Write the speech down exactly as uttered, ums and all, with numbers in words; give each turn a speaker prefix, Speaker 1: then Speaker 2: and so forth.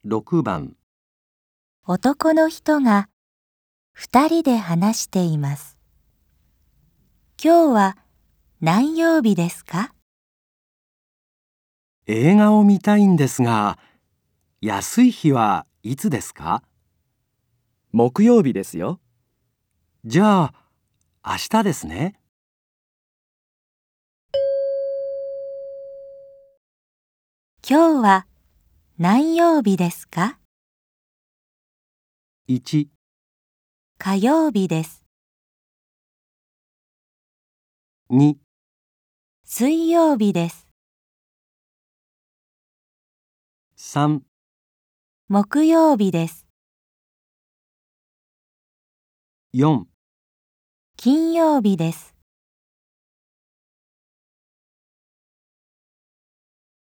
Speaker 1: ろくばん。
Speaker 2: 男の人が二人で話しています。今日は何曜日ですか？
Speaker 1: 映画を見たいんですが、安い日はいつですか？
Speaker 3: 木曜日ですよ。
Speaker 1: じゃあ、明日ですね。
Speaker 2: 今日は何曜日ですか？
Speaker 1: いち、
Speaker 2: 火曜日です。
Speaker 1: に、
Speaker 2: 水曜日です。
Speaker 1: さん、
Speaker 2: 木曜日です。
Speaker 1: よん。
Speaker 2: 金曜日です。